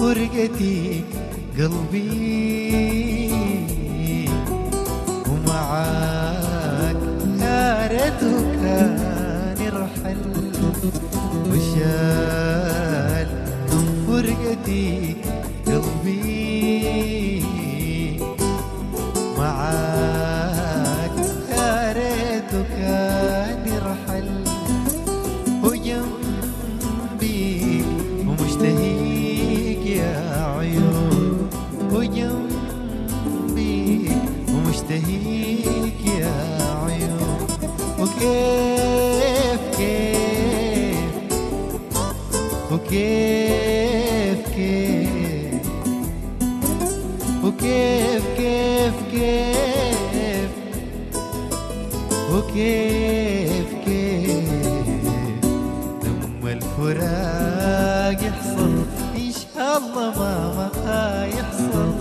فرقتي قلبي ومعاك يا ريته كان يرحل وشال فرقتي قلبي معاك يا ريته كان يرحل وجنبي ومشتهيك يا عيون وجنبي ومشتهيك يا عيون وكيف كيف وكيف كيف وكيف كيف كيف وكيف كيف لما الفراق يحصل إن شاء الله ما يحصل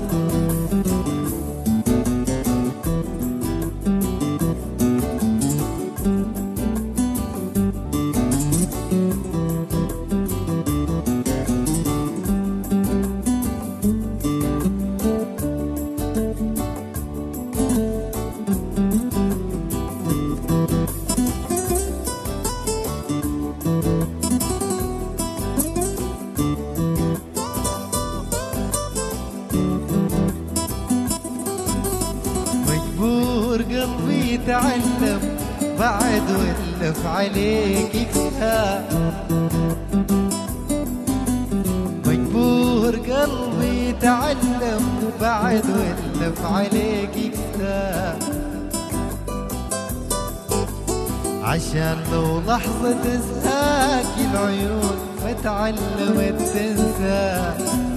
قلبي تعلم بعد ولف عليك كتاب مجبور قلبي تعلم بعد ولف عليك كتاب عشان لو لحظة تزهاك العيون ما تعلمت تنسى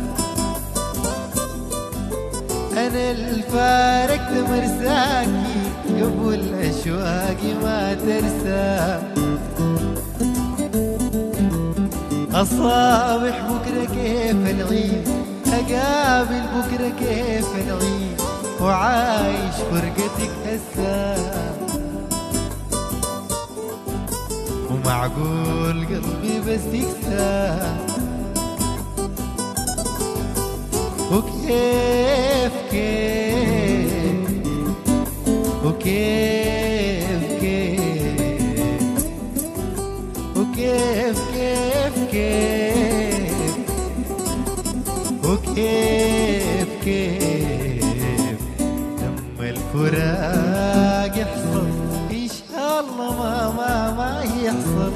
أنا الفارق مرساكي قبل أشواقي ما ترسى الصبح بكرة كيف نعيش أقابل بكرة كيف نعيش وعايش فرقتك هسا ومعقول قلبي بس يكسى وكيف كيف وكيف كيف وكيف كيف كيف وكيف كيف لما الفراق يحصل إن شاء الله ما يحصل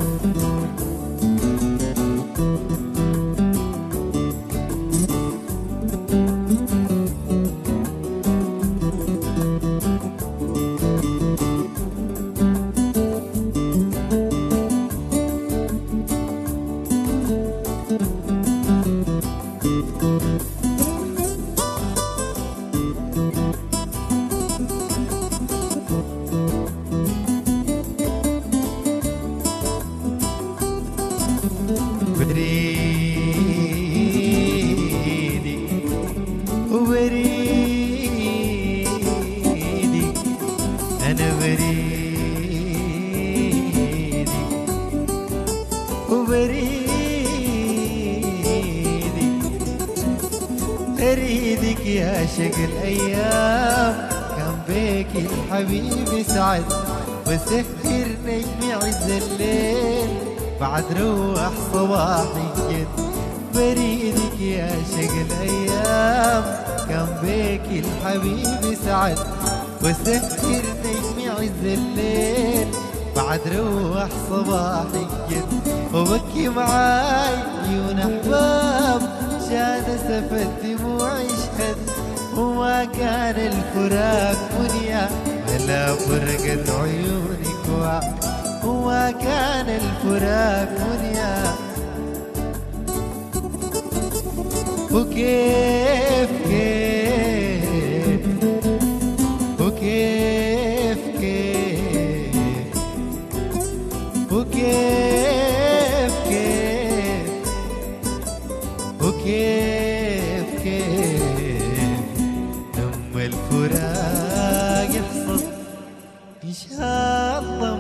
بريدي وبريدي أنا بريدي وبريدي أريدك يا شق الأيام كان بيك الحبيب سعد وسكر نجم عز الليل بعد روح صباحي جد بريدك يا شق الأيام كان بيك الحبيب سعد وسكر نجم عز الليل بعد روح صباحي جد وبكي معاي عيون أحباب شان سفت دموعي يشهد وما كان الفراق منيا ولا فرقت عيونك وعد وما كان الفراق منيا وكيف كيف وكيف كيف وكيف كيف وكيف كيف لما الفراق يحصل إن شاء الله